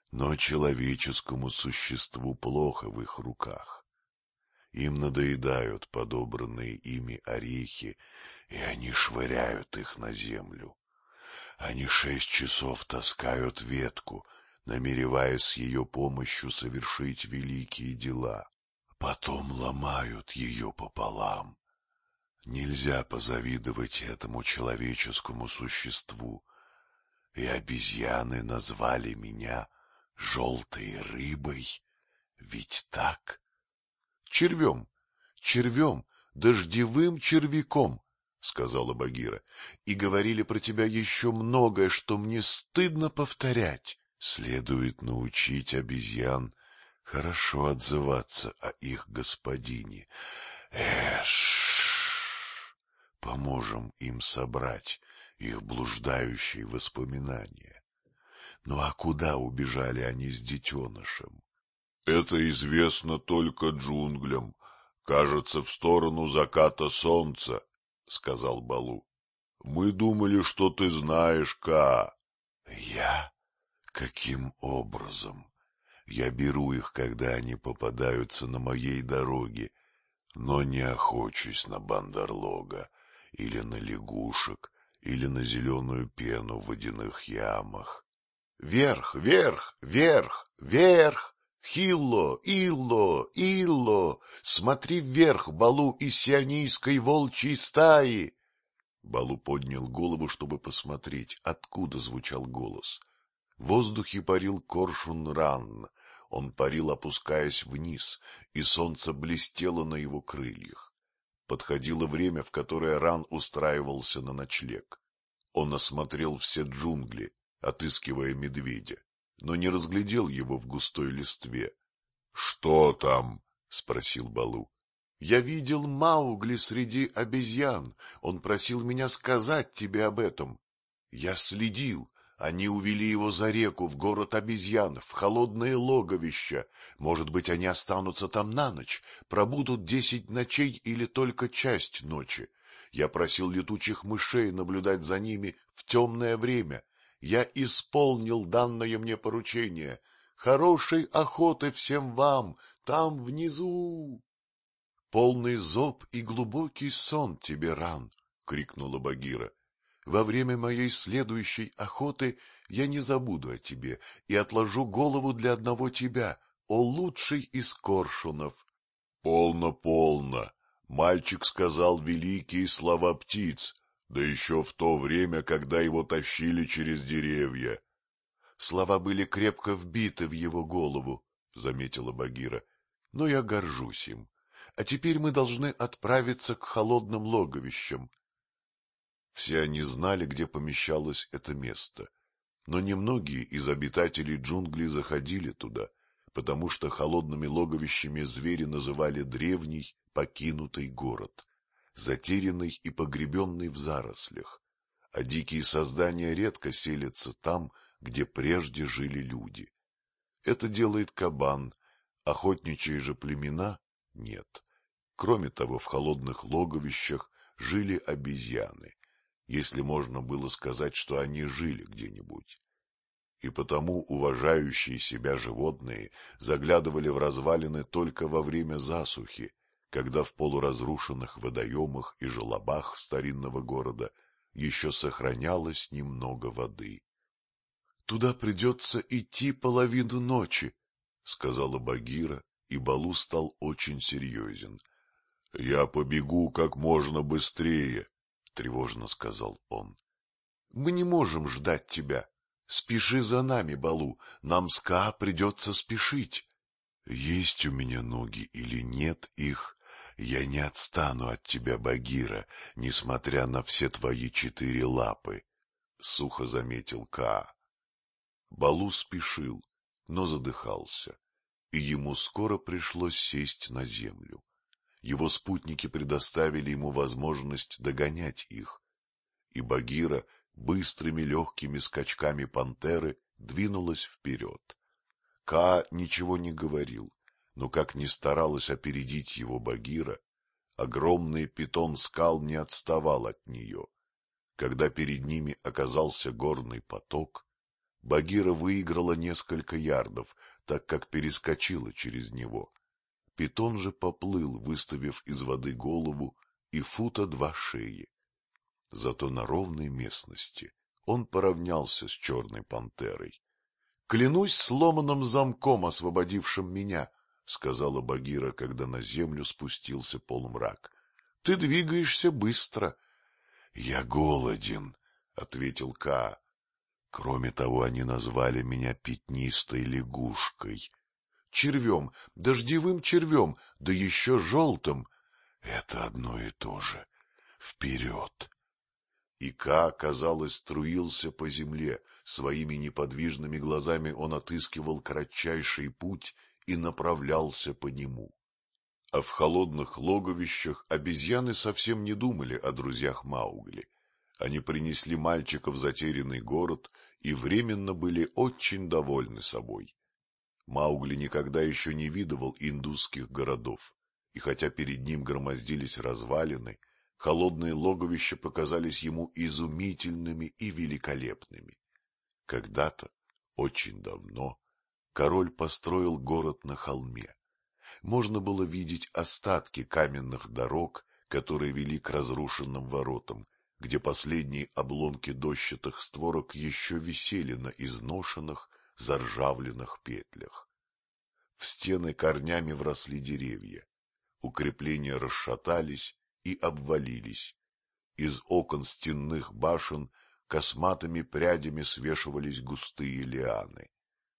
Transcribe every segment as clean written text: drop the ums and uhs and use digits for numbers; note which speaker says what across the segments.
Speaker 1: Но человеческому существу плохо в их руках. Им надоедают подобранные ими орехи, и они швыряют их на землю. Они 6 часов таскают ветку, намереваясь с ее помощью совершить великие дела. Потом ломают ее пополам. Нельзя позавидовать этому человеческому существу. И обезьяны назвали меня желтой рыбой. Ведь так? Червем, червем, дождевым червяком, — сказала Багира, — и говорили про тебя еще многое, что мне стыдно повторять. Следует научить обезьян хорошо отзываться о их господине. Поможем им собрать их блуждающие воспоминания. Ну а куда убежали они с детенышем? — Это известно только джунглям. Кажется, в сторону заката солнца, — сказал Балу. — Мы думали, что ты знаешь, Ка. — Я? Каким образом? Я беру их, когда они попадаются на моей дороге, но не охочусь на бандерлога, или на лягушек, или на зеленую пену в водяных ямах. Вверх, вверх, вверх, вверх! Хилло, Илло, Илло! Смотри вверх, Балу из сионийской волчьей стаи! Балу поднял голову, чтобы посмотреть, откуда звучал голос. В воздухе парил коршун Ран. Он парил, опускаясь вниз, и солнце блестело на его крыльях. Подходило время, в которое Ран устраивался на ночлег. Он осмотрел все джунгли, отыскивая медведя, но не разглядел его в густой листве. — Что там? — спросил Балу. — Я видел Маугли среди обезьян. Он просил меня сказать тебе об этом. Я следил. Они увели его за реку, в город обезьян, в холодное логовище. Может быть, они останутся там на ночь, пробудут 10 ночей или только часть ночи. Я просил летучих мышей наблюдать за ними в темное время. Я исполнил данное мне поручение. Хорошей охоты всем вам, там внизу! Полный зоб и глубокий сон тебе, Ран! — крикнула Багира. Во время моей следующей охоты я не забуду о тебе и отложу голову для одного тебя, о лучший из коршунов. — Полно, полно. Мальчик сказал великие слова птиц, да еще в то время, когда его тащили через деревья. Слова были крепко вбиты в его голову, — заметила Багира, — но я горжусь им. А теперь мы должны отправиться к холодным логовищам. Все они знали, где помещалось это место, но немногие из обитателей джунглей заходили туда, потому что холодными логовищами звери называли древний покинутый город, затерянный и погребенный в зарослях, а дикие создания редко селятся там, где прежде жили люди. Это делает кабан, охотничьи же племена — нет. Кроме того, в холодных логовищах жили обезьяны, если можно было сказать, что они жили где-нибудь. И потому уважающие себя животные заглядывали в развалины только во время засухи, когда в полуразрушенных водоемах и желобах старинного города еще сохранялось немного воды. — Туда придется идти половину ночи, — сказала Багира, и Балу стал очень серьезен. — Я побегу как можно быстрее, — тревожно сказал он. — Мы не можем ждать тебя. Спеши за нами, Балу, нам с Ка придется спешить. Есть у меня ноги или нет их, я не отстану от тебя, Багира, несмотря на все твои 4 лапы, — сухо заметил Ка. Балу спешил, но задыхался, и ему скоро пришлось сесть на землю. Его спутники предоставили ему возможность догонять их, и Багира быстрыми легкими скачками пантеры двинулась вперед. Ка ничего не говорил, но как ни старалась опередить его Багира, огромный питон скал не отставал от нее. Когда перед ними оказался горный поток, Багира выиграла несколько ярдов, так как перескочила через него. Питон же поплыл, выставив из воды голову и 2 фута шеи. Зато на ровной местности он поравнялся с черной пантерой. — Клянусь сломанным замком, освободившим меня, — сказала Багира, когда на землю спустился полумрак. — Ты двигаешься быстро. — Я голоден, — ответил Каа. Кроме того, они назвали меня пятнистой лягушкой. Червем, дождевым червем, да еще желтым. Это одно и то же. Вперед! И Ка, казалось, струился по земле, своими неподвижными глазами он отыскивал кратчайший путь и направлялся по нему. А в холодных логовищах обезьяны совсем не думали о друзьях Маугли. Они принесли мальчика в затерянный город и временно были очень довольны собой. Маугли никогда еще не видывал индусских городов, и хотя перед ним громоздились развалины, холодные логовища показались ему изумительными и великолепными. Когда-то, очень давно, король построил город на холме. Можно было видеть остатки каменных дорог, которые вели к разрушенным воротам, где последние обломки дощатых створок еще висели на изношенных, заржавленных петлях. В стены корнями вросли деревья, укрепления расшатались и обвалились. Из окон стенных башен косматыми прядями свешивались густые лианы.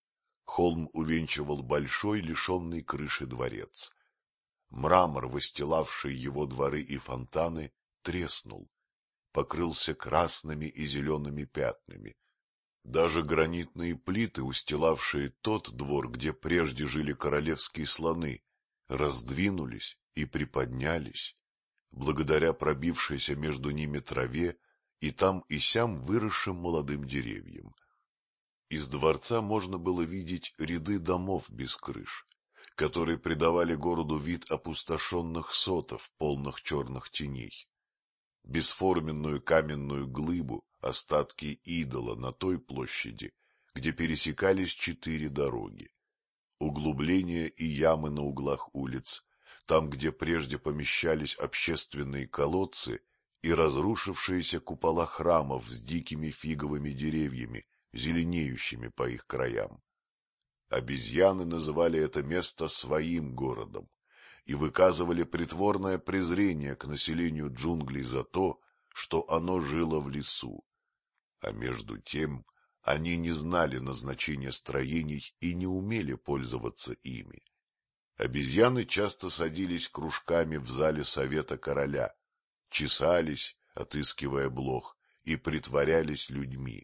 Speaker 1: Холм увенчивал большой, лишенный крыши дворец. Мрамор, выстилавший его дворы и фонтаны, треснул, покрылся красными и зелеными пятнами. Даже гранитные плиты, устилавшие тот двор, где прежде жили королевские слоны, раздвинулись и приподнялись, благодаря пробившейся между ними траве и там и сям выросшим молодым деревьям. Из дворца можно было видеть ряды домов без крыш, которые придавали городу вид опустошенных сотов, полных черных теней. Бесформенную каменную глыбу, остатки идола на той площади, где пересекались 4 дороги. Углубления и ямы на углах улиц, там, где прежде помещались общественные колодцы, и разрушившиеся купола храмов с дикими фиговыми деревьями, зеленеющими по их краям. Обезьяны называли это место своим городом и выказывали притворное презрение к населению джунглей за то, что оно жило в лесу. А между тем они не знали назначения строений и не умели пользоваться ими. Обезьяны часто садились кружками в зале совета короля, чесались, отыскивая блох, и притворялись людьми.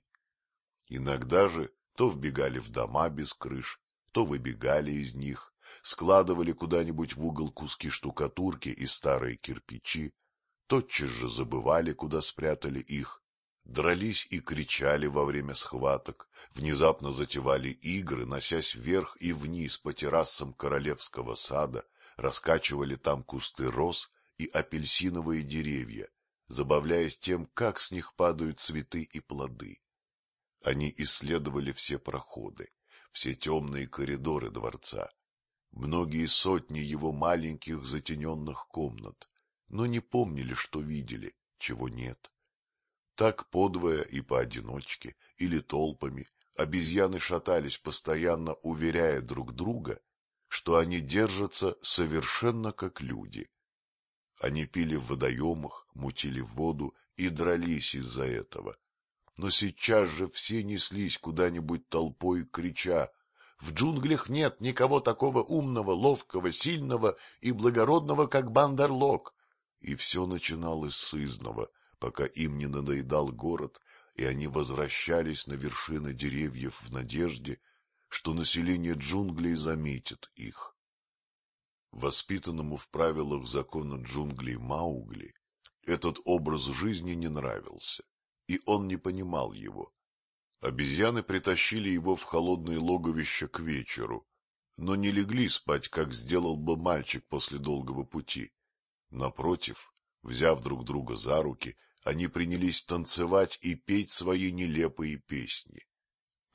Speaker 1: Иногда же то вбегали в дома без крыш, то выбегали из них, складывали куда-нибудь в угол куски штукатурки и старые кирпичи, тотчас же забывали, куда спрятали их, дрались и кричали во время схваток, внезапно затевали игры, носясь вверх и вниз по террасам королевского сада, раскачивали там кусты роз и апельсиновые деревья, забавляясь тем, как с них падают цветы и плоды. Они исследовали все проходы, все темные коридоры дворца, многие сотни его маленьких затененных комнат, но не помнили, что видели, чего нет. Так подвое и поодиночке, или толпами, обезьяны шатались, постоянно уверяя друг друга, что они держатся совершенно как люди. Они пили в водоемах, мутили воду и дрались из-за этого. Но сейчас же все неслись куда-нибудь толпой, крича: «В джунглях нет никого такого умного, ловкого, сильного и благородного, как Бандерлог!» И все начиналось сызнова, пока им не надоедал город, и они возвращались на вершины деревьев в надежде, что население джунглей заметит их. Воспитанному в правилах закона джунглей Маугли этот образ жизни не нравился, и он не понимал его. Обезьяны притащили его в холодное логовище к вечеру, но не легли спать, как сделал бы мальчик после долгого пути. Напротив, взяв друг друга за руки, они принялись танцевать и петь свои нелепые песни.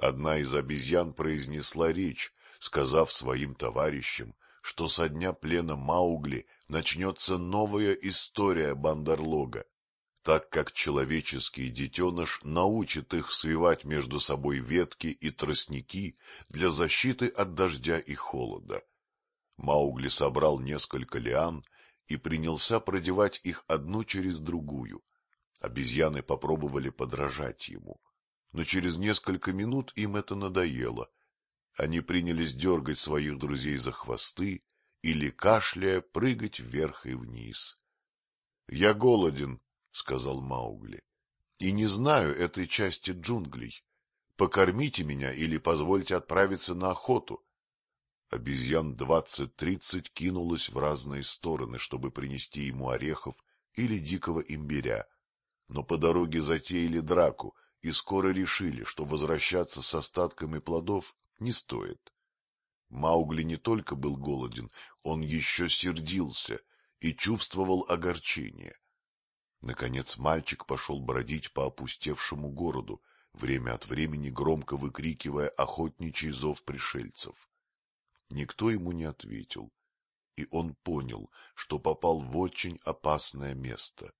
Speaker 1: Одна из обезьян произнесла речь, сказав своим товарищам, что со дня плена Маугли начнется новая история Бандарлога, так как человеческий детеныш научит их свивать между собой ветки и тростники для защиты от дождя и холода. Маугли собрал несколько лиан и принялся продевать их одну через другую. Обезьяны попробовали подражать ему, но через несколько минут им это надоело. Они принялись дергать своих друзей за хвосты или, кашляя, прыгать вверх и вниз. — Я голоден, — сказал Маугли, — и не знаю этой части джунглей. Покормите меня или позвольте отправиться на охоту. Обезьян 20-30 кинулось в разные стороны, чтобы принести ему орехов или дикого имбиря, но по дороге затеяли драку и скоро решили, что возвращаться с остатками плодов не стоит. Маугли не только был голоден, он еще сердился и чувствовал огорчение. Наконец мальчик пошел бродить по опустевшему городу, время от времени громко выкрикивая охотничий зов пришельцев. Никто ему не ответил, и он понял, что попал в очень опасное место.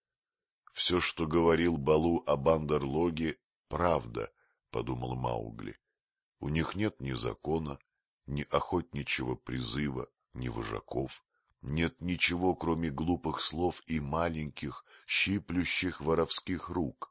Speaker 1: Все, что говорил Балу о Бандарлоге, правда, — подумал Маугли. У них нет ни закона, ни охотничьего призыва, ни вожаков, нет ничего, кроме глупых слов и маленьких, щиплющих воровских рук.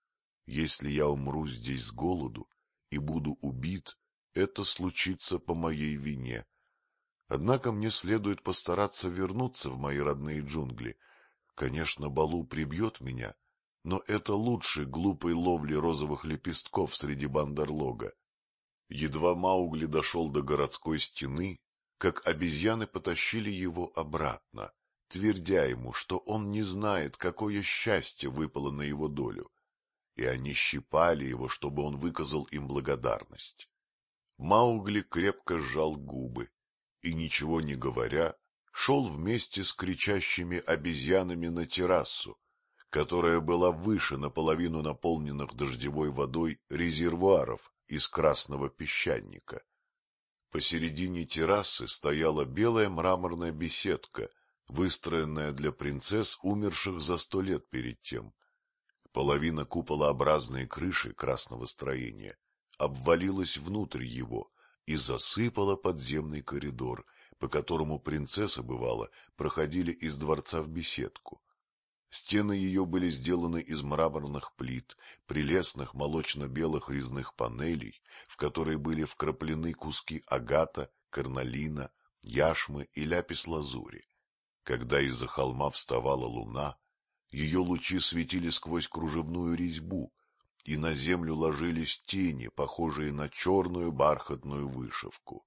Speaker 1: Если я умру здесь с голоду и буду убит, это случится по моей вине. Однако мне следует постараться вернуться в мои родные джунгли. Конечно, Балу прибьет меня, но это лучше глупой ловли розовых лепестков среди Бандарлога. Едва Маугли дошел до городской стены, как обезьяны потащили его обратно, твердя ему, что он не знает, какое счастье выпало на его долю, и они щипали его, чтобы он выказал им благодарность. Маугли крепко сжал губы и, ничего не говоря, шел вместе с кричащими обезьянами на террасу, которая была выше наполовину наполненных дождевой водой резервуаров из красного песчаника. Посередине террасы стояла белая мраморная беседка, выстроенная для принцесс, умерших за 100 лет перед тем. Половина куполообразной крыши красного строения обвалилась внутрь его и засыпала подземный коридор, по которому принцессы, бывало, проходили из дворца в беседку. Стены ее были сделаны из мраморных плит, прелестных молочно-белых резных панелей, в которые были вкраплены куски агата, карнолина, яшмы и ляпис-лазури. Когда из-за холма вставала луна, ее лучи светили сквозь кружевную резьбу, и на землю ложились тени, похожие на черную бархатную вышивку.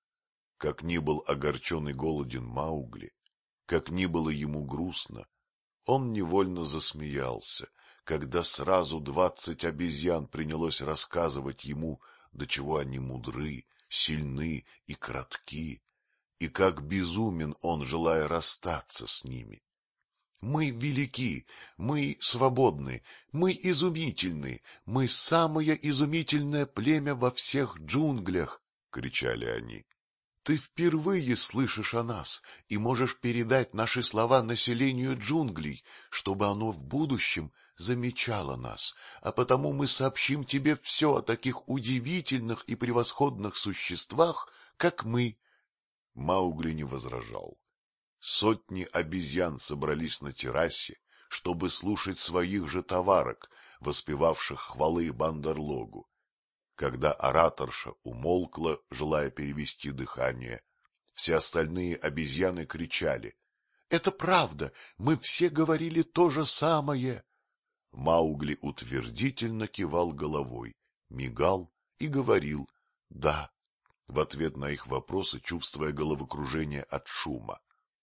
Speaker 1: Как ни был огорчен и голоден Маугли, как ни было ему грустно, он невольно засмеялся, когда сразу 20 обезьян принялось рассказывать ему, до чего они мудры, сильны и кратки, и как безумен он, желая расстаться с ними. Мы велики, мы свободны, мы изумительны, мы самое изумительное племя во всех джунглях, — кричали они. Ты впервые слышишь о нас и можешь передать наши слова населению джунглей, чтобы оно в будущем замечало нас, а потому мы сообщим тебе все о таких удивительных и превосходных существах, как мы. Маугли не возражал. Сотни обезьян собрались на террасе, чтобы слушать своих же товарок, воспевавших хвалы Бандарлогу. Когда ораторша умолкла, желая перевести дыхание, все остальные обезьяны кричали: — Это правда, мы все говорили то же самое. Маугли утвердительно кивал головой, мигал и говорил «да», в ответ на их вопросы, чувствуя головокружение от шума.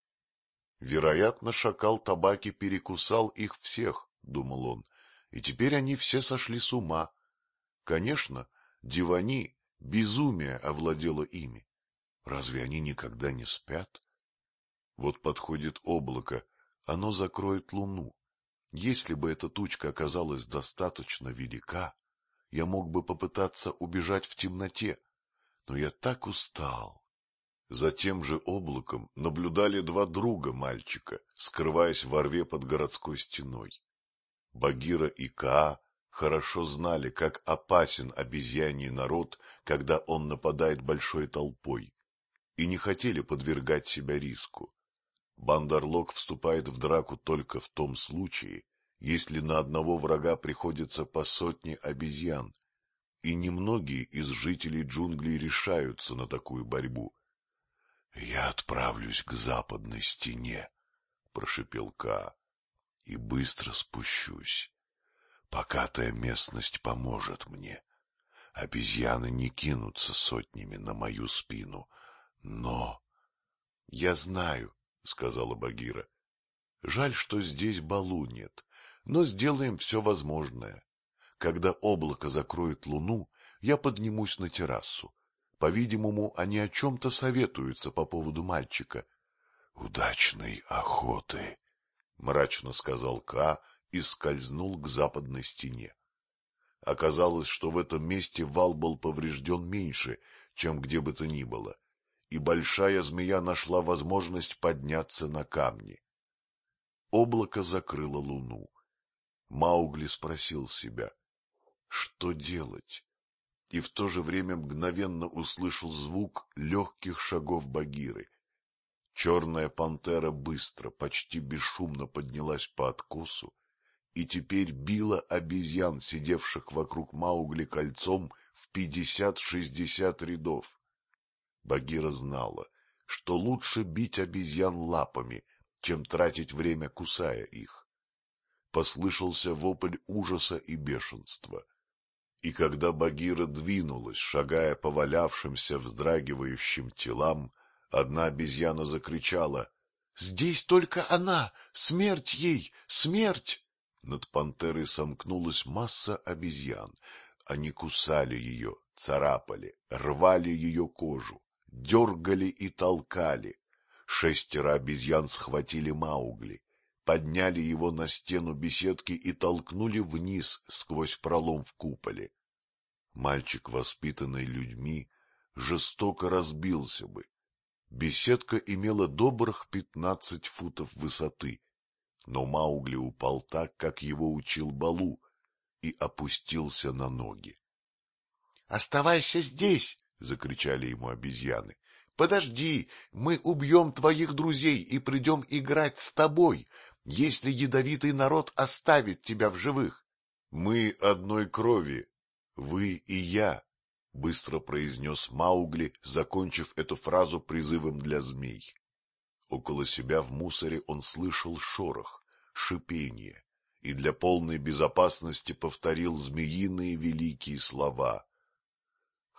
Speaker 1: Вероятно, шакал Табаки перекусал их всех, — думал он, — и теперь они все сошли с ума. Конечно, дивани, безумие овладело ими. Разве они никогда не спят? Вот подходит облако, оно закроет луну. Если бы эта тучка оказалась достаточно велика, я мог бы попытаться убежать в темноте, но я так устал. За тем же облаком наблюдали два друга мальчика, скрываясь во рве под городской стеной. Багира и Каа хорошо знали, как опасен обезьяний народ, когда он нападает большой толпой, и не хотели подвергать себя риску. Бандарлог вступает в драку только в том случае, если на одного врага приходится по сотне обезьян, и немногие из жителей джунглей решаются на такую борьбу. — Я отправлюсь к западной стене, — прошепел Каа, — и быстро спущусь. Покатая местность поможет мне. Обезьяны не кинутся сотнями на мою спину, но... — Я знаю, — сказала Багира. — Жаль, что здесь Балу нет, но сделаем все возможное. Когда облако закроет луну, я поднимусь на террасу. По-видимому, они о чем-то советуются по поводу мальчика. — Удачной охоты, — мрачно сказал Ка и скользнул к западной стене. Оказалось, что в этом месте вал был поврежден меньше, чем где бы то ни было, и большая змея нашла возможность подняться на камни. Облако закрыло луну. Маугли спросил себя, что делать, и в то же время мгновенно услышал звук легких шагов Багиры. Черная пантера быстро, почти бесшумно поднялась по откосу и теперь била обезьян, сидевших вокруг Маугли кольцом в 50-60 рядов. Багира знала, что лучше бить обезьян лапами, чем тратить время, кусая их. Послышался вопль ужаса и бешенства. И когда Багира двинулась, шагая по валявшимся вздрагивающим телам, одна обезьяна закричала: — Здесь только она! Смерть ей! Смерть! Над пантерой сомкнулась масса обезьян. Они кусали ее, царапали, рвали ее кожу, дергали и толкали. 6 обезьян схватили Маугли, подняли его на стену беседки и толкнули вниз сквозь пролом в куполе. Мальчик, воспитанный людьми, жестоко разбился бы. Беседка имела добрых 15 футов высоты, но Маугли упал так, как его учил Балу, и опустился на ноги. — Оставайся здесь! — закричали ему обезьяны. — Подожди, мы убьем твоих друзей и придем играть с тобой, если ядовитый народ оставит тебя в живых. — Мы одной крови, вы и я, — быстро произнес Маугли, закончив эту фразу призывом для змей. Около себя в мусоре он слышал шорох, шипение, и для полной безопасности повторил змеиные великие слова. —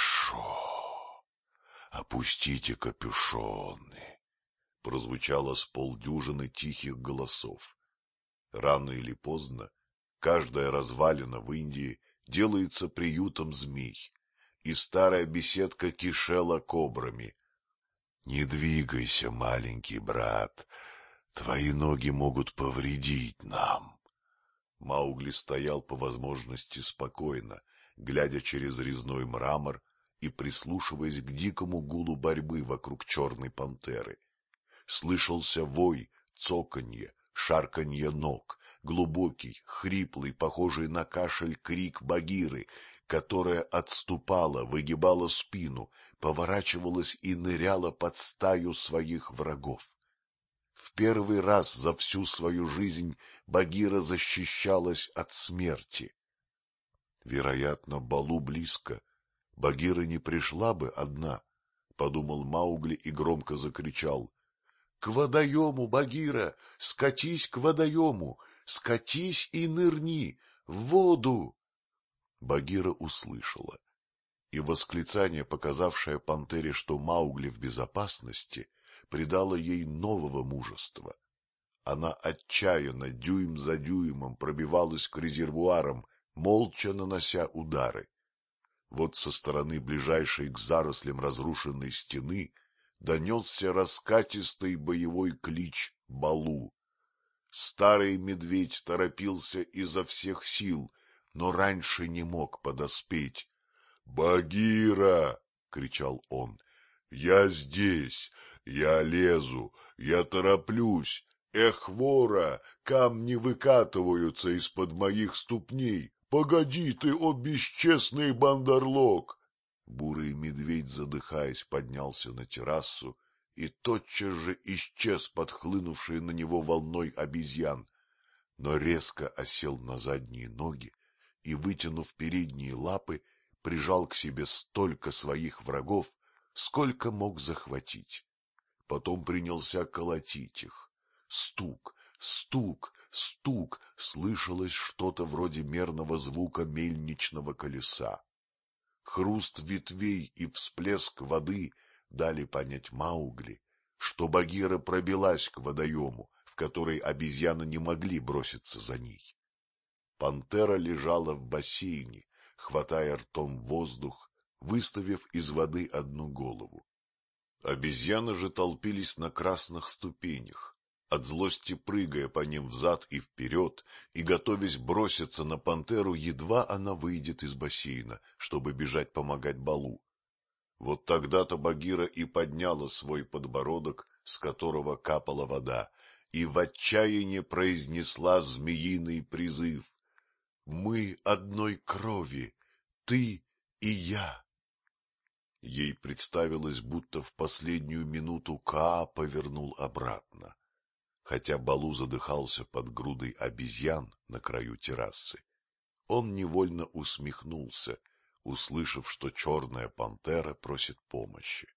Speaker 1: Хорошо, опустите капюшоны, — прозвучало с полдюжины тихих голосов. Рано или поздно каждая развалина в Индии делается приютом змей, и старая беседка кишела кобрами. — Не двигайся, маленький брат, твои ноги могут повредить нам. Маугли стоял по возможности спокойно, глядя через резной мрамор и прислушиваясь к дикому гулу борьбы вокруг черной пантеры. Слышался вой, цоканье, шарканье ног, глубокий, хриплый, похожий на кашель крик Багиры, которая отступала, выгибала спину, поворачивалась и ныряла под стаю своих врагов. В первый раз за всю свою жизнь Багира защищалась от смерти. Вероятно, Балу близко. Багира не пришла бы одна, — подумал Маугли и громко закричал. — К водоему, Багира! Скатись к водоему! Скатись и нырни! В воду! Багира услышала, и восклицание, показавшее пантере, что Маугли в безопасности, придало ей нового мужества. Она отчаянно, дюйм за дюймом, пробивалась к резервуарам, молча нанося удары. Вот со стороны ближайшей к зарослям разрушенной стены донесся раскатистый боевой клич Балу. Старый медведь торопился изо всех сил, но раньше не мог подоспеть. — Багира! — кричал он. — Я здесь, я лезу, я тороплюсь. Эх, вора, камни выкатываются из-под моих ступней. Погоди ты, о бесчестный бандарлог! Бурый медведь, задыхаясь, поднялся на террасу и тотчас же исчез под хлынувшей на него волной обезьян, но резко осел на задние ноги и, вытянув передние лапы, прижал к себе столько своих врагов, сколько мог захватить. Потом принялся колотить их. Стук, стук, стук, слышалось что-то вроде мерного звука мельничного колеса. Хруст ветвей и всплеск воды дали понять Маугли, что Багира пробилась к водоему, в который обезьяны не могли броситься за ней. Пантера лежала в бассейне, хватая ртом воздух, выставив из воды одну голову. Обезьяны же толпились на красных ступенях, от злости прыгая по ним взад и вперед и готовясь броситься на пантеру, едва она выйдет из бассейна, чтобы бежать помогать Балу. Вот тогда-то Багира и подняла свой подбородок, с которого капала вода, и в отчаянии произнесла змеиный призыв: «Мы одной крови, ты и я». Ей представилось, будто в последнюю минуту Каа повернул обратно. Хотя Балу задыхался под грудой обезьян на краю террасы, он невольно усмехнулся, услышав, что черная пантера просит помощи.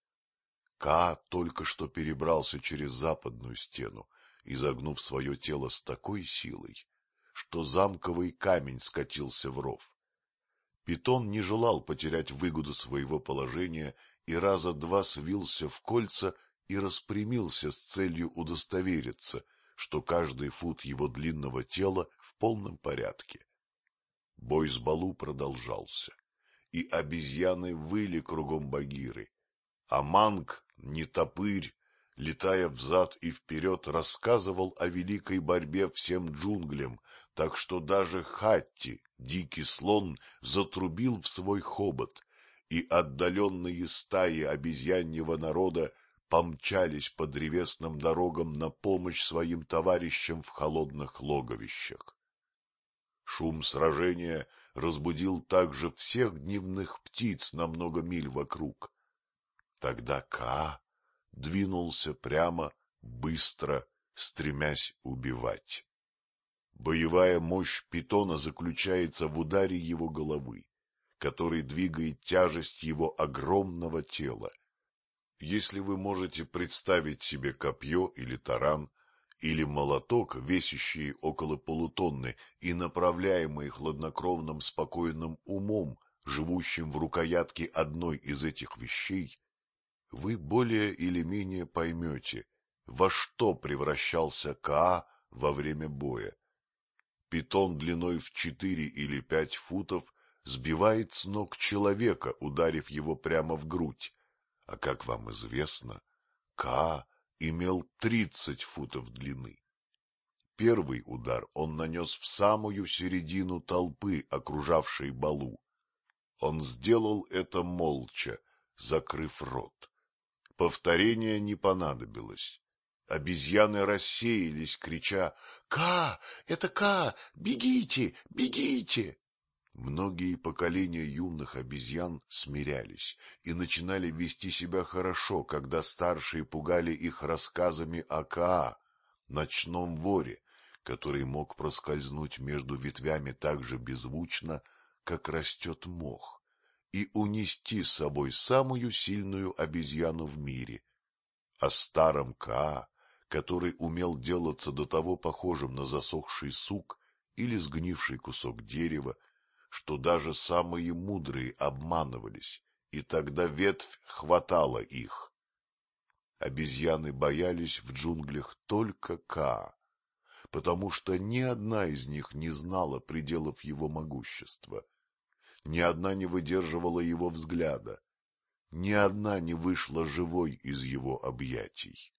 Speaker 1: Каа только что перебрался через западную стену, изогнув свое тело с такой силой, что замковый камень скатился в ров. Питон не желал потерять выгоду своего положения и раза два свился в кольца и распрямился с целью удостовериться, что каждый фут его длинного тела в полном порядке. Бой с Балу продолжался, и обезьяны выли кругом Багиры, а Манг, нетопырь, летая взад и вперед, рассказывал о великой борьбе всем джунглям, так что даже Хатти, дикий слон, затрубил в свой хобот, и отдаленные стаи обезьяньего народа помчались по древесным дорогам на помощь своим товарищам в холодных логовищах. Шум сражения разбудил также всех дневных птиц на много миль вокруг. Тогда Каа двинулся прямо, быстро, стремясь убивать. Боевая мощь питона заключается в ударе его головы, который двигает тяжесть его огромного тела. Если вы можете представить себе копье или таран, или молоток, весящие около полутонны и направляемые хладнокровным спокойным умом, живущим в рукоятке одной из этих вещей, вы более или менее поймете, во что превращался Каа во время боя. Питон длиной в 4 или 5 футов сбивает с ног человека, ударив его прямо в грудь, а, как вам известно, Каа имел 30 футов длины. Первый удар он нанес в самую середину толпы, окружавшей Балу. Он сделал это молча, закрыв рот. Повторения не понадобилось. Обезьяны рассеялись, крича: «Ка! Это Ка! Бегите! Бегите!» Многие поколения юных обезьян смирялись и начинали вести себя хорошо, когда старшие пугали их рассказами о Каа, ночном воре, который мог проскользнуть между ветвями так же беззвучно, как растет мох, и унести с собой самую сильную обезьяну в мире. О старом Каа, который умел делаться до того похожим на засохший сук или сгнивший кусок дерева, что даже самые мудрые обманывались, и тогда ветвь хватала их. Обезьяны боялись в джунглях только Каа, потому что ни одна из них не знала пределов его могущества, ни одна не выдерживала его взгляда, ни одна не вышла живой из его объятий.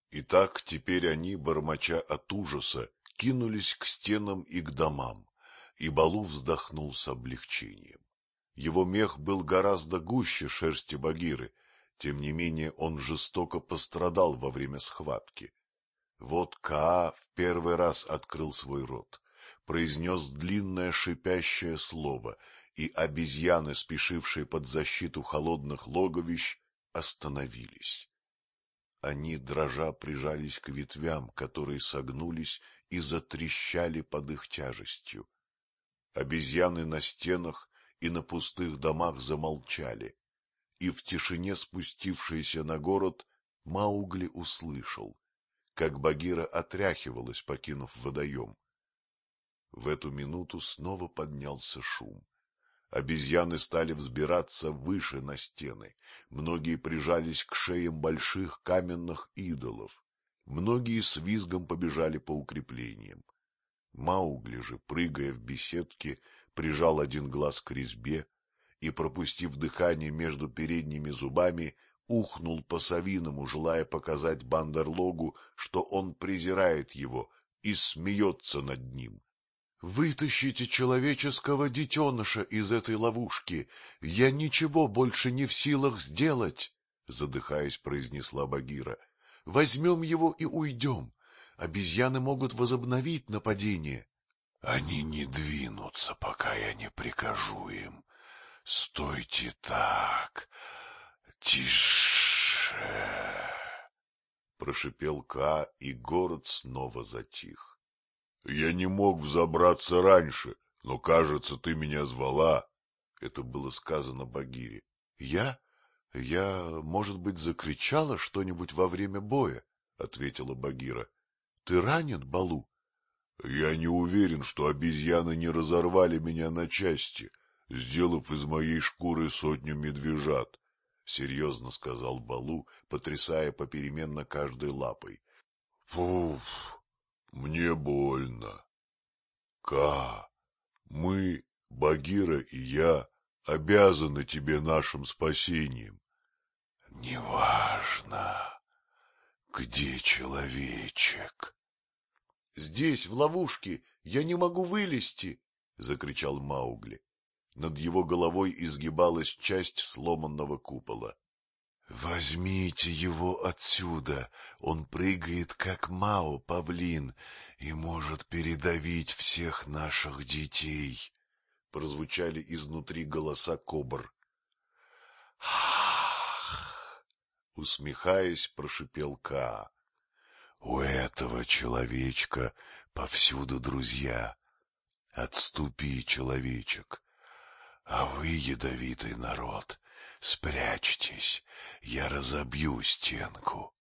Speaker 1: Итак, теперь они, бормоча от ужаса, кинулись к стенам и к домам, и Балу вздохнул с облегчением. Его мех был гораздо гуще шерсти Багиры, тем не менее он жестоко пострадал во время схватки. Вот Каа в первый раз открыл свой рот, произнес длинное шипящее слово, и обезьяны, спешившие под защиту холодных логовищ, остановились. Они, дрожа, прижались к ветвям, которые согнулись и затрещали под их тяжестью. Обезьяны на стенах и на пустых домах замолчали, и в тишине, спустившейся на город, Маугли услышал, как Багира отряхивалась, покинув водоем. В эту минуту снова поднялся шум. Обезьяны стали взбираться выше на стены, многие прижались к шеям больших каменных идолов, многие с визгом побежали по укреплениям. Маугли же, прыгая в беседке, прижал один глаз к резьбе и, пропустив дыхание между передними зубами, ухнул по-совиному, желая показать Бандерлогу, что он презирает его и смеется над ним. — Вытащите человеческого детеныша из этой ловушки, я ничего больше не в силах сделать, — задыхаясь, произнесла Багира. — Возьмем его и уйдем. Обезьяны могут возобновить нападение. — Они не двинутся, пока я не прикажу им. Стойте так, тише, — прошипел Каа, и город снова затих. — Я не мог взобраться раньше, но, кажется, ты меня звала. Это было сказано Багире. — Я, может быть, закричала что-нибудь во время боя, — ответила Багира. — Ты ранен, Балу? — Я не уверен, что обезьяны не разорвали меня на части, сделав из моей шкуры 100 медвежат, — серьезно сказал Балу, потрясая попеременно каждой лапой. — Фуф! Мне больно. Ка, мы, Багира и я, обязаны тебе нашим спасением. Неважно, где человечек. Здесь, в ловушке, я не могу вылезти, — закричал Маугли. Над его головой изгибалась часть сломанного купола. — Возьмите его отсюда, он прыгает, как Мао, павлин, и может передавить всех наших детей, — прозвучали изнутри голоса кобр. — Ах! — усмехаясь, прошипел Каа. — У этого человечка повсюду друзья. Отступи, человечек. А вы, ядовитый народ, спрячьтесь, я разобью стенку.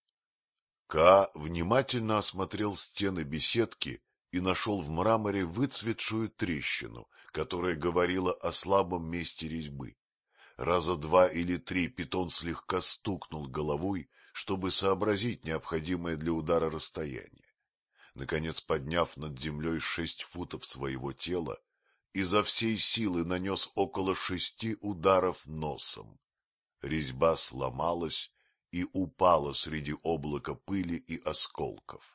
Speaker 1: Каа внимательно осмотрел стены беседки и нашел в мраморе выцветшую трещину, которая говорила о слабом месте резьбы. Раза 2 или 3 питон слегка стукнул головой, чтобы сообразить необходимое для удара расстояние. Наконец, подняв над землей 6 футов своего тела, изо всей силы нанес около 6 ударов носом. Резьба сломалась и упала среди облака пыли и осколков.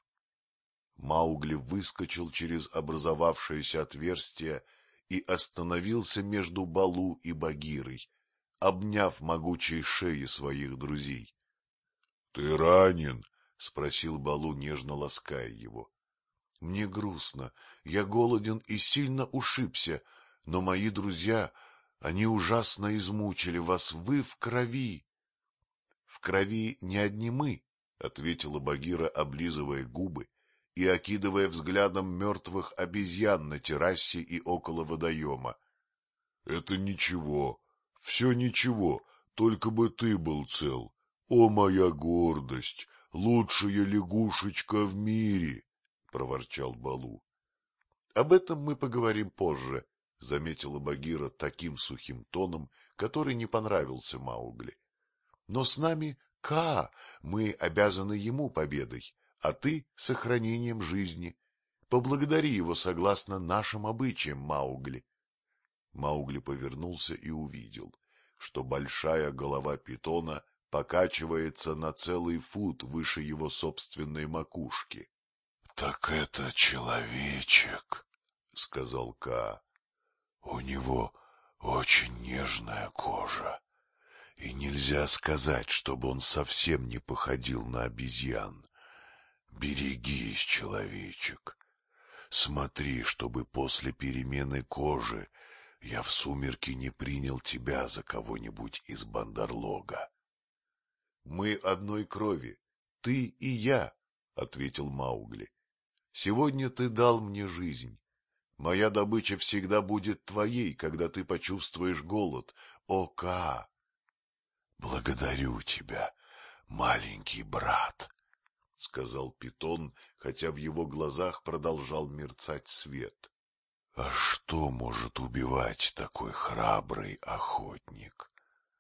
Speaker 1: Маугли выскочил через образовавшееся отверстие и остановился между Балу и Багирой, обняв могучие шеи своих друзей. — Ты ранен? — спросил Балу, нежно лаская его. — Мне грустно, я голоден и сильно ушибся, но мои друзья, они ужасно измучили вас, вы в крови. — В крови не одни мы, — ответила Багира, облизывая губы и окидывая взглядом мертвых обезьян на террасе и около водоема. — Это ничего, все ничего, только бы ты был цел. О, моя гордость, лучшая лягушечка в мире! — проворчал Балу. — Об этом мы поговорим позже, — заметила Багира таким сухим тоном, который не понравился Маугли. — Но с нами Каа, мы обязаны ему победой, а ты — сохранением жизни. Поблагодари его согласно нашим обычаям, Маугли. Маугли повернулся и увидел, что большая голова питона покачивается на целый фут выше его собственной макушки. — Так это человечек, — сказал Каа. У него очень нежная кожа, и нельзя сказать, чтобы он совсем не походил на обезьян. Берегись, человечек. Смотри, чтобы после перемены кожи я в сумерки не принял тебя за кого-нибудь из Бандарлога. — Мы одной крови, ты и я, — ответил Маугли. — Сегодня ты дал мне жизнь. Моя добыча всегда будет твоей, когда ты почувствуешь голод. О, Каа! — Благодарю тебя, маленький брат, — сказал Питон, хотя в его глазах продолжал мерцать свет. — А что может убивать такой храбрый охотник?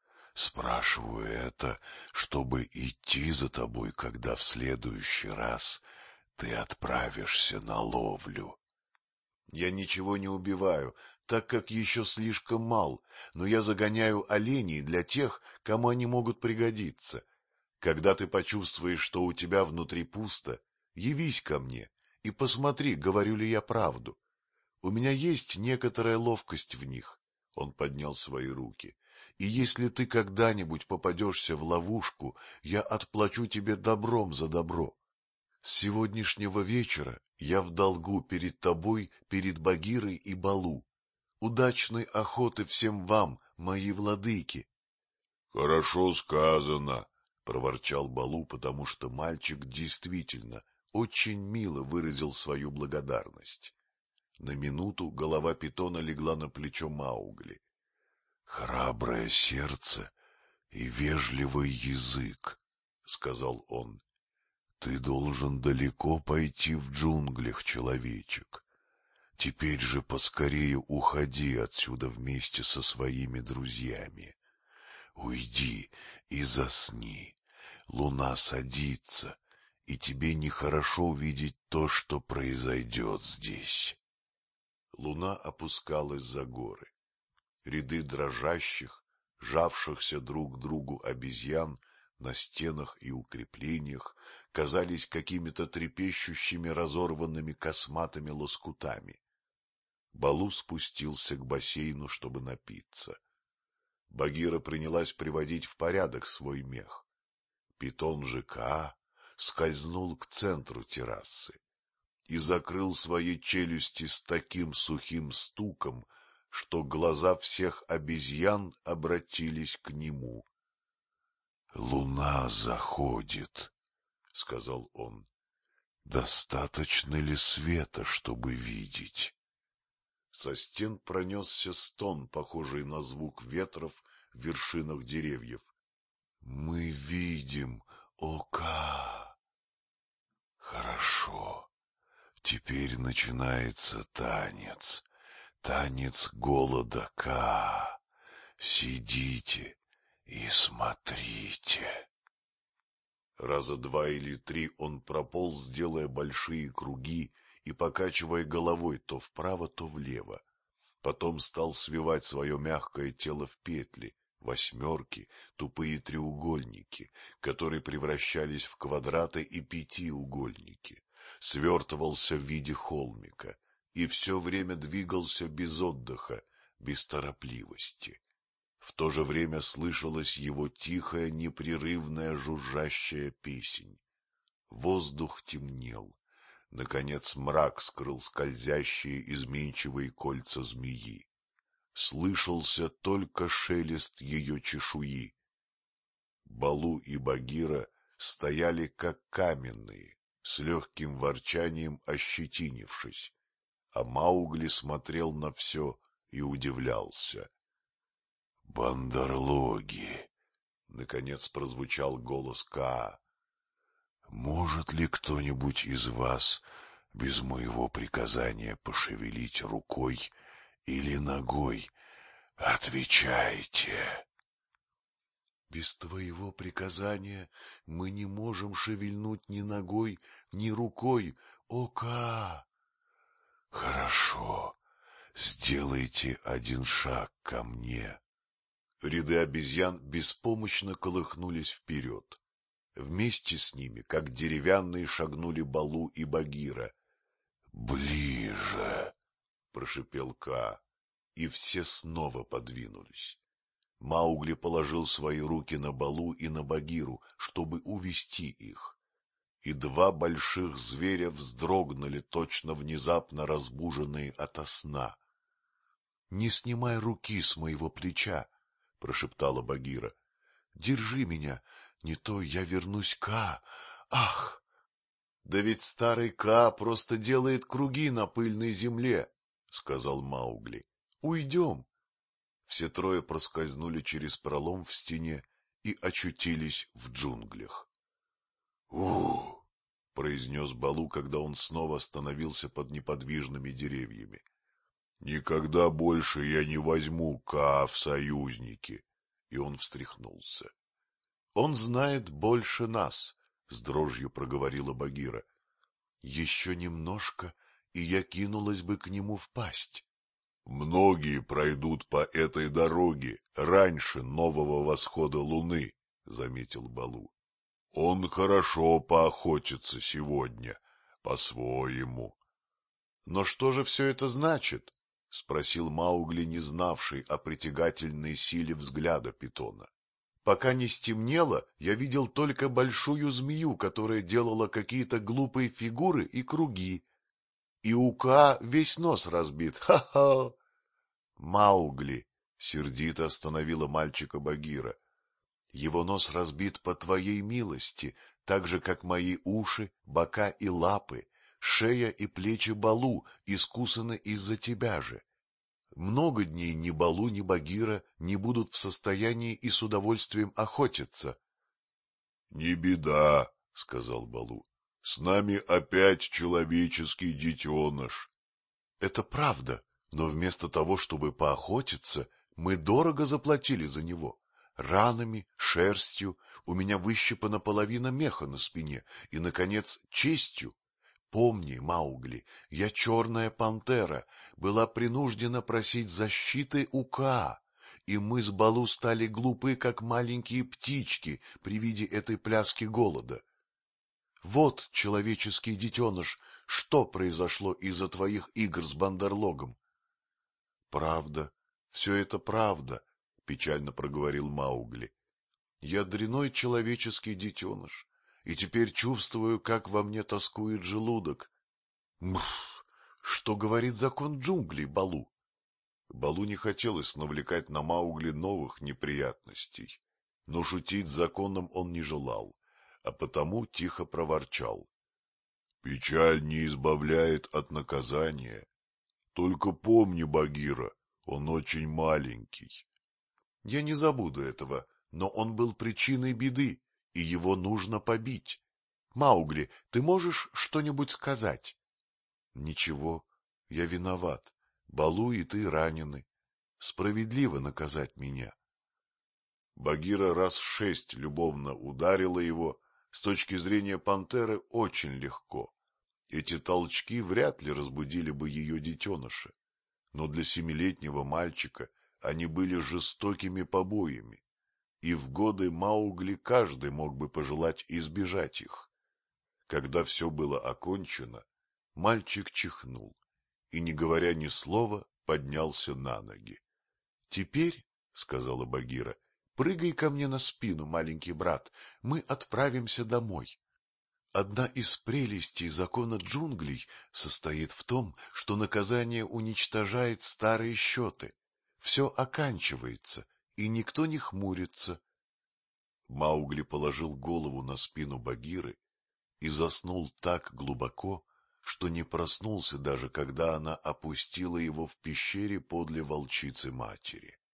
Speaker 1: Спрашиваю это, чтобы идти за тобой, когда в следующий раз ты отправишься на ловлю. Я ничего не убиваю, так как еще слишком мал, но я загоняю оленей для тех, кому они могут пригодиться. Когда ты почувствуешь, что у тебя внутри пусто, явись ко мне и посмотри, говорю ли я правду. У меня есть некоторая ловкость в них. Он поднял свои руки. И если ты когда-нибудь попадешься в ловушку, я отплачу тебе добром за добро. С сегодняшнего вечера я в долгу перед тобой, перед Багирой и Балу. Удачной охоты всем вам, мои владыки. — Хорошо сказано, — проворчал Балу, потому что мальчик действительно очень мило выразил свою благодарность. На минуту голова питона легла на плечо Маугли. — Храброе сердце и вежливый язык, — сказал он. Ты должен далеко пойти в джунглях, человечек. Теперь же поскорее уходи отсюда вместе со своими друзьями. Уйди и засни. Луна садится, и тебе нехорошо видеть то, что произойдет здесь. Луна опускалась за горы. Ряды дрожащих, жавшихся друг к другу обезьян на стенах и укреплениях казались какими-то трепещущими разорванными косматыми лоскутами. Балу спустился к бассейну, чтобы напиться. Багира принялась приводить в порядок свой мех. Питон же Каа скользнул к центру террасы и закрыл свои челюсти с таким сухим стуком, что глаза всех обезьян обратились к нему. — Луна заходит, — сказал он. — Достаточно ли света, чтобы видеть? Со стен пронесся стон, похожий на звук ветров в вершинах деревьев. — Мы видим, Ока. Хорошо. Теперь начинается танец. Танец голода, Ка. Сидите и смотрите. Раза два или три он прополз, делая большие круги и покачивая головой то вправо, то влево. Потом стал свивать свое мягкое тело в петли, восьмерки, тупые треугольники, которые превращались в квадраты и пятиугольники, свертывался в виде холмика и все время двигался без отдыха, без торопливости. В то же время слышалась его тихая, непрерывная жужжащая песнь. Воздух темнел. Наконец мрак скрыл скользящие изменчивые кольца змеи. Слышался только шелест ее чешуи. Балу и Багира стояли как каменные, с легким ворчанием ощетинившись, а Маугли смотрел на все и удивлялся. — Бандарлоги! — наконец прозвучал голос Каа. — Может ли кто-нибудь из вас без моего приказания пошевелить рукой или ногой? Отвечайте. — Без твоего приказания мы не можем шевельнуть ни ногой, ни рукой, о Каа. — Хорошо, сделайте один шаг ко мне. Ряды обезьян беспомощно колыхнулись вперед. Вместе с ними, как деревянные, шагнули Балу и Багира. — Ближе! — прошипел Каа. и все снова подвинулись. Маугли положил свои руки на Балу и на Багиру, чтобы увести их. И два больших зверя вздрогнули, точно внезапно разбуженные ото сна. — Не снимай руки с моего плеча, — прошептала Багира. — Держи меня, не то я вернусь к... Ах! — Да ведь старый Ка просто делает круги на пыльной земле, — сказал Маугли. — Уйдем. Все трое проскользнули через пролом в стене и очутились в джунглях. — Ух! — произнес Балу, когда он снова остановился под неподвижными деревьями. — Никогда больше я не возьму Ка в союзники. И он встряхнулся. — Он знает больше нас, — с дрожью проговорила Багира. — Еще немножко, и я кинулась бы к нему в пасть. — Многие пройдут по этой дороге раньше нового восхода луны, — заметил Балу. — Он хорошо поохотится сегодня, по-своему. — Но что же все это значит? — спросил Маугли, не знавший о притягательной силе взгляда питона. — Пока не стемнело, я видел только большую змею, которая делала какие-то глупые фигуры и круги. И у Ка весь нос разбит. Ха-ха! — Маугли! — сердито остановила мальчика Багира. — Его нос разбит по твоей милости, так же, как мои уши, бока и лапы, шея и плечи Балу искусаны из-за тебя же. Много дней ни Балу, ни Багира не будут в состоянии и с удовольствием охотиться. — Не беда, — сказал Балу. — С нами опять человеческий детеныш. — Это правда, но вместо того, чтобы поохотиться, мы дорого заплатили за него. Ранами, шерстью, у меня выщипана половина меха на спине и, наконец, честью. Помни, Маугли, я черная пантера, была принуждена просить защиты у Ка, и мы с Балу стали глупы, как маленькие птички при виде этой пляски голода. Вот, человеческий детеныш, что произошло из-за твоих игр с Бандерлогом. — Правда, все это правда, — печально проговорил Маугли. — Я дряной человеческий детеныш, и теперь чувствую, как во мне тоскует желудок. Мф! Что говорит закон джунглей, Балу? Балу не хотелось навлекать на Маугли новых неприятностей, но шутить с законом он не желал, а потому тихо проворчал. — Печаль не избавляет от наказания. Только помни, Багира, он очень маленький. Я не забуду этого, но он был причиной беды, и его нужно побить. Маугли, ты можешь что-нибудь сказать? — Ничего, я виноват. Балу и ты ранены. Справедливо наказать меня. Багира раз 6 любовно ударила его. С точки зрения пантеры очень легко. Эти толчки вряд ли разбудили бы ее детеныша. Но для 7-летнего мальчика они были жестокими побоями, и в годы Маугли каждый мог бы пожелать избежать их. Когда все было окончено, мальчик чихнул и, не говоря ни слова, поднялся на ноги. — Теперь, — сказала Багира, — прыгай ко мне на спину, маленький брат, мы отправимся домой. Одна из прелестей закона джунглей состоит в том, что наказание уничтожает старые счеты. Все оканчивается, и никто не хмурится. Маугли положил голову на спину Багиры и заснул так глубоко, что не проснулся даже, когда она опустила его в пещере подле волчицы матери.